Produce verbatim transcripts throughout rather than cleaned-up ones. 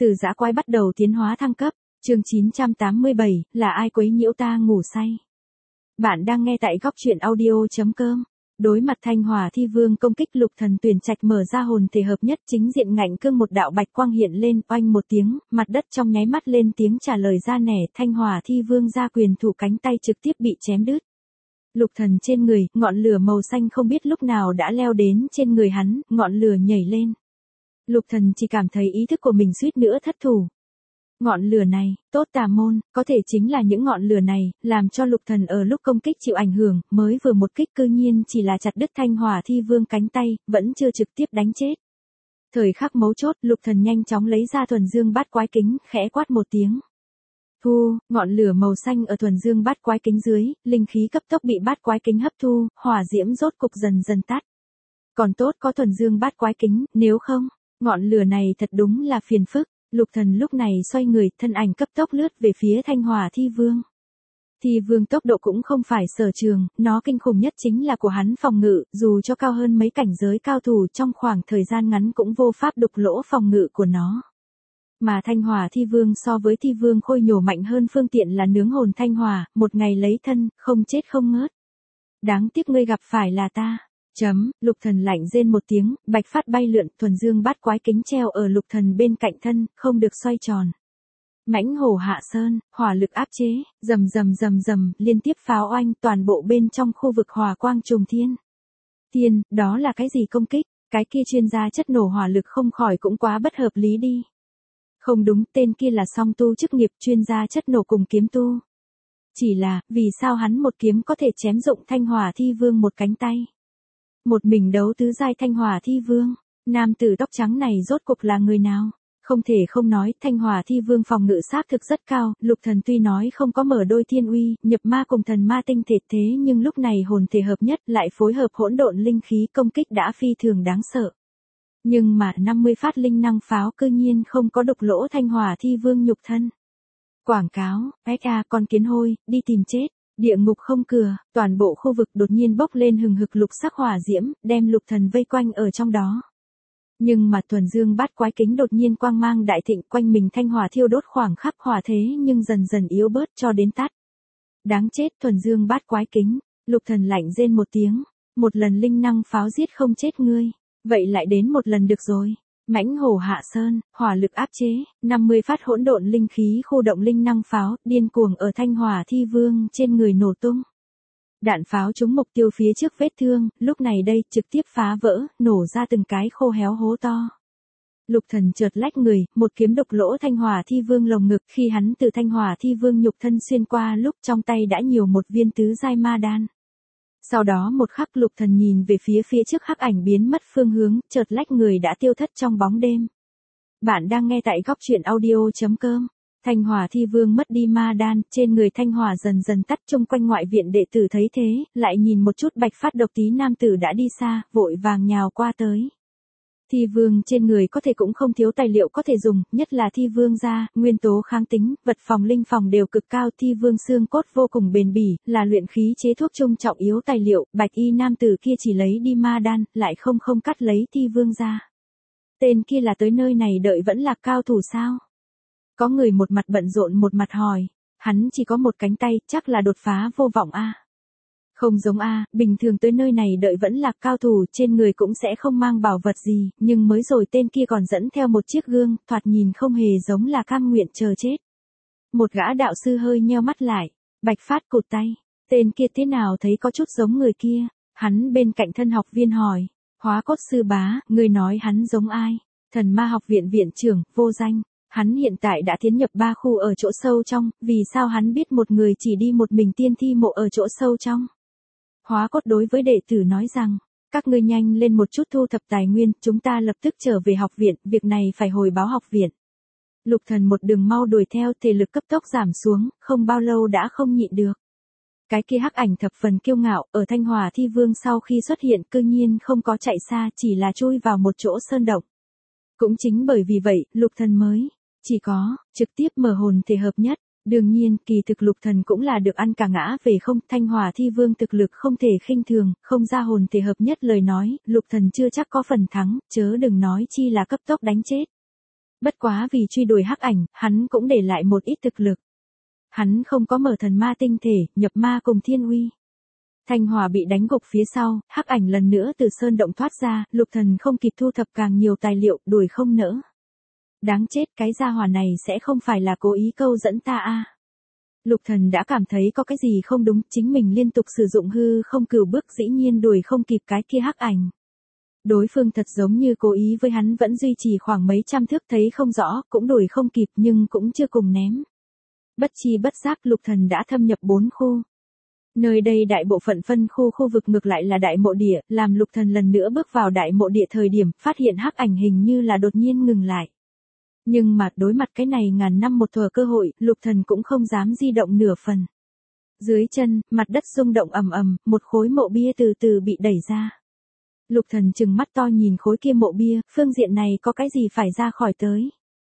Từ dã quái bắt đầu tiến hóa thăng cấp, chương chín trăm tám mươi bảy, là ai quấy nhiễu ta ngủ say. Bạn đang nghe tại góc truyện audio chấm com. Đối mặt Thanh Hỏa Thi Vương công kích, Lục Thần tuyển trạch mở ra hồn thể hợp nhất, chính diện ngạnh cương một đạo bạch quang hiện lên, oanh một tiếng, mặt đất trong nháy mắt lên tiếng trả lời ra nẻ, Thanh Hỏa Thi Vương ra quyền thủ, cánh tay trực tiếp bị chém đứt. Lục Thần trên người, ngọn lửa màu xanh không biết lúc nào đã leo đến trên người hắn, ngọn lửa nhảy lên. Lục Thần chỉ cảm thấy ý thức của mình suýt nữa thất thủ. Ngọn lửa này, tốt tà môn, có thể chính là những ngọn lửa này, làm cho Lục Thần ở lúc công kích chịu ảnh hưởng, mới vừa một kích cư nhiên chỉ là chặt đứt Thanh Hỏa Thi Vương cánh tay, vẫn chưa trực tiếp đánh chết. Thời khắc mấu chốt, Lục Thần nhanh chóng lấy ra thuần dương bát quái kính, khẽ quát một tiếng. Thu, ngọn lửa màu xanh ở thuần dương bát quái kính dưới, linh khí cấp tốc bị bát quái kính hấp thu, hỏa diễm rốt cục dần dần tắt. Còn tốt có thuần dương bát quái kính, nếu không, ngọn lửa này thật đúng là phiền phức. Lục Thần lúc này xoay người, thân ảnh cấp tốc lướt về phía Thanh Hỏa Thi Vương. Thi Vương tốc độ cũng không phải sở trường, nó kinh khủng nhất chính là của hắn phòng ngự, dù cho cao hơn mấy cảnh giới cao thủ trong khoảng thời gian ngắn cũng vô pháp đục lỗ phòng ngự của nó. Mà Thanh Hỏa Thi Vương so với Thi Vương khôi nhổ mạnh hơn, phương tiện là nướng hồn thanh hỏa, một ngày lấy thân, không chết không ngớt. Đáng tiếc ngươi gặp phải là ta. Chấm, Lục Thần lạnh rên một tiếng, bạch phát bay lượn, thuần dương bát quái kính treo ở Lục Thần bên cạnh thân, không được xoay tròn. Mãnh hổ hạ sơn, hỏa lực áp chế, rầm rầm rầm rầm, liên tiếp pháo oanh, toàn bộ bên trong khu vực hỏa quang trùng thiên. Thiên, đó là cái gì công kích, cái kia chuyên gia chất nổ hỏa lực không khỏi cũng quá bất hợp lý đi. Không đúng, tên kia là song tu chức nghiệp, chuyên gia chất nổ cùng kiếm tu. Chỉ là, vì sao hắn một kiếm có thể chém dụng Thanh Hỏa Thi Vương một cánh tay? Một mình đấu tứ giai Thanh Hỏa Thi Vương, nam tử tóc trắng này rốt cuộc là người nào? Không thể không nói, Thanh Hỏa Thi Vương phòng ngự xác thực rất cao, Lục Thần tuy nói không có mở đôi thiên uy, nhập ma cùng thần ma tinh thể thế nhưng lúc này hồn thể hợp nhất lại phối hợp hỗn độn linh khí, công kích đã phi thường đáng sợ. Nhưng mà năm mươi phát linh năng pháo cư nhiên không có đục lỗ Thanh Hỏa Thi Vương nhục thân. Quảng cáo, ét a con kiến hôi, đi tìm chết. Địa ngục không cửa, toàn bộ khu vực đột nhiên bốc lên hừng hực lục sắc hỏa diễm, đem Lục Thần vây quanh ở trong đó. Nhưng mà thuần dương bát quái kính đột nhiên quang mang đại thịnh, quanh mình thanh hỏa thiêu đốt khoảng khắc hỏa thế nhưng dần dần yếu bớt cho đến tắt. Đáng chết, thuần dương bát quái kính, Lục Thần lạnh rên một tiếng, một lần linh năng pháo giết không chết ngươi, vậy lại đến một lần được rồi. Mãnh hổ hạ sơn, hỏa lực áp chế, năm mươi phát hỗn độn linh khí khu động linh năng pháo, điên cuồng ở Thanh Hỏa Thi Vương trên người nổ tung. Đạn pháo trúng mục tiêu phía trước vết thương, lúc này đây trực tiếp phá vỡ, nổ ra từng cái khô héo hố to. Lục Thần chợt lách người, một kiếm đục lỗ Thanh Hỏa Thi Vương lồng ngực, khi hắn từ Thanh Hỏa Thi Vương nhục thân xuyên qua lúc trong tay đã nhiều một viên tứ giai ma đan. Sau đó một khắc Lục Thần nhìn về phía phía trước, hắc ảnh biến mất phương hướng, chợt lách người đã tiêu thất trong bóng đêm. Bạn đang nghe tại góc truyện audio chấm com. Thanh Hỏa Thi Vương mất đi ma đan, trên người thanh hỏa dần dần tắt, chung quanh ngoại viện đệ tử thấy thế, lại nhìn một chút bạch phát độc tí nam tử đã đi xa, vội vàng nhào qua tới. Thi Vương trên người có thể cũng không thiếu tài liệu có thể dùng, nhất là Thi Vương da, nguyên tố kháng tính, vật phòng linh phòng đều cực cao, Thi Vương xương cốt vô cùng bền bỉ, là luyện khí chế thuốc trung trọng yếu tài liệu, bạch y nam tử kia chỉ lấy đi ma đan, lại không không cắt lấy Thi Vương da. Tên kia là tới nơi này đợi vẫn là cao thủ sao? Có người một mặt bận rộn một mặt hỏi, hắn chỉ có một cánh tay, chắc là đột phá vô vọng a. Không giống a, bình thường tới nơi này đợi vẫn là cao thủ, trên người cũng sẽ không mang bảo vật gì, nhưng mới rồi tên kia còn dẫn theo một chiếc gương, thoạt nhìn không hề giống là cam nguyện chờ chết. Một gã đạo sư hơi nheo mắt lại, bạch phát cụt tay, tên kia thế nào thấy có chút giống người kia, hắn bên cạnh thân học viên hỏi, Hóa Cốt sư bá, người nói hắn giống ai? Thần ma học viện viện trưởng, vô danh. Hắn hiện tại đã tiến nhập ba khu ở chỗ sâu trong, vì sao hắn biết một người chỉ đi một mình tiên thi mộ ở chỗ sâu trong? Hóa Cốt đối với đệ tử nói rằng, các ngươi nhanh lên một chút thu thập tài nguyên, chúng ta lập tức trở về học viện, việc này phải hồi báo học viện. Lục Thần một đường mau đuổi theo, thể lực cấp tốc giảm xuống, không bao lâu đã không nhịn được. Cái kia hắc ảnh thập phần kiêu ngạo, ở Thanh Hỏa Thi Vương sau khi xuất hiện cư nhiên không có chạy xa, chỉ là chui vào một chỗ sơn động. Cũng chính bởi vì vậy, Lục Thần mới chỉ có trực tiếp mở hồn thể hợp nhất. Đương nhiên, kỳ thực Lục Thần cũng là được ăn cả ngã về không, Thanh Hỏa Thi Vương thực lực không thể khinh thường, không ra hồn thể hợp nhất lời nói, Lục Thần chưa chắc có phần thắng, chớ đừng nói chi là cấp tốc đánh chết. Bất quá vì truy đuổi hắc ảnh, hắn cũng để lại một ít thực lực. Hắn không có mở thần ma tinh thể, nhập ma cùng thiên uy. Thanh Hòa bị đánh gục phía sau, hắc ảnh lần nữa từ sơn động thoát ra, Lục Thần không kịp thu thập càng nhiều tài liệu, đuổi không nỡ. Đáng chết, cái gia hỏa này sẽ không phải là cố ý câu dẫn ta a. Lục Thần đã cảm thấy có cái gì không đúng, chính mình liên tục sử dụng hư không cửu bước dĩ nhiên đuổi không kịp cái kia hắc ảnh. Đối phương thật giống như cố ý với hắn vẫn duy trì khoảng mấy trăm thước, thấy không rõ, cũng đuổi không kịp nhưng cũng chưa cùng ném. Bất chi bất giác Lục Thần đã thâm nhập bốn khu. Nơi đây đại bộ phận phân khu khu vực ngược lại là đại mộ địa, làm Lục Thần lần nữa bước vào đại mộ địa thời điểm, phát hiện hắc ảnh hình như là đột nhiên ngừng lại. Nhưng mà đối mặt cái này ngàn năm một thuở cơ hội, Lục Thần cũng không dám di động nửa phần. Dưới chân, mặt đất rung động ầm ầm, một khối mộ bia từ từ bị đẩy ra. Lục Thần trừng mắt to nhìn khối kia mộ bia, phương diện này có cái gì phải ra khỏi tới.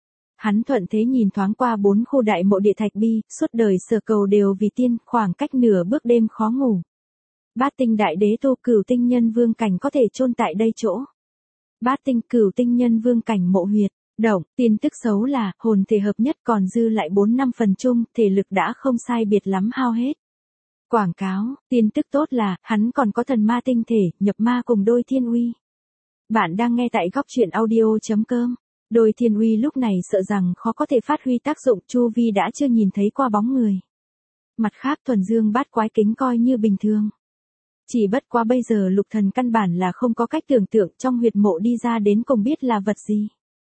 Hắn thuận thế nhìn thoáng qua bốn khu đại mộ địa thạch bi, suốt đời sở cầu đều vì tiên, khoảng cách nửa bước đêm khó ngủ. Bát tinh đại đế tu cửu tinh nhân vương cảnh có thể chôn tại đây chỗ. Bát tinh cửu tinh nhân vương cảnh mộ huyệt, động, tin tức xấu là, hồn thể hợp nhất còn dư lại bốn năm phần chung, thể lực đã không sai biệt lắm hao hết. Quảng cáo, tin tức tốt là, hắn còn có thần ma tinh thể, nhập ma cùng đôi thiên uy. Bạn đang nghe tại góc truyện audio chấm com. Đôi thiên uy lúc này sợ rằng khó có thể phát huy tác dụng, chu vi đã chưa nhìn thấy qua bóng người. Mặt khác thuần dương bát quái kính coi như bình thường. Chỉ bất quá bây giờ Lục Thần căn bản là không có cách tưởng tượng trong huyệt mộ đi ra đến cùng biết là vật gì.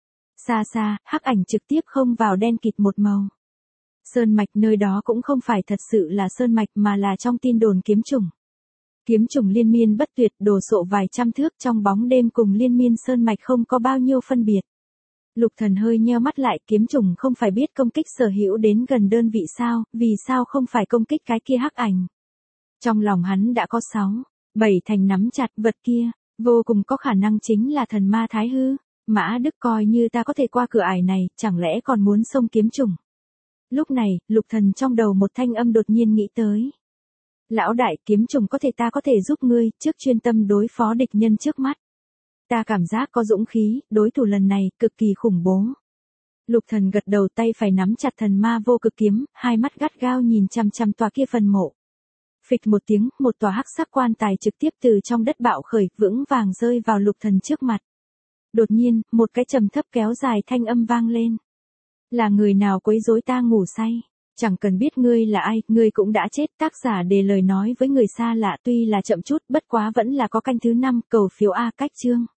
Xa xa, hắc ảnh trực tiếp không vào đen kịt một màu. Sơn mạch nơi đó cũng không phải thật sự là sơn mạch mà là trong tin đồn kiếm trùng. Kiếm trùng liên miên bất tuyệt, đồ sộ vài trăm thước trong bóng đêm cùng liên miên sơn mạch không có bao nhiêu phân biệt. Lục Thần hơi nheo mắt lại, kiếm trùng không phải biết công kích sở hữu đến gần đơn vị sao, vì sao không phải công kích cái kia hắc ảnh. Trong lòng hắn đã có sáu, bảy thành nắm chặt vật kia, vô cùng có khả năng chính là thần ma thái hư. Mã Đức coi như ta có thể qua cửa ải này, chẳng lẽ còn muốn xông kiếm trùng. Lúc này, Lục Thần trong đầu một thanh âm đột nhiên nghĩ tới. Lão đại, kiếm trùng có thể ta có thể giúp ngươi, trước chuyên tâm đối phó địch nhân trước mắt. Ta cảm giác có dũng khí, đối thủ lần này, cực kỳ khủng bố. Lục Thần gật đầu, tay phải nắm chặt thần ma vô cực kiếm, hai mắt gắt gao nhìn chằm chằm tòa kia phần mộ. Phịch một tiếng, một tòa hắc sắc quan tài trực tiếp từ trong đất bạo khởi, vững vàng rơi vào Lục Thần trước mặt. Đột nhiên, một cái trầm thấp kéo dài thanh âm vang lên. Là người nào quấy rối ta ngủ say? Chẳng cần biết ngươi là ai, ngươi cũng đã chết. Tác giả để lời nói với người xa lạ tuy là chậm chút, bất quá vẫn là có canh thứ năm, cầu phiếu A cách chương.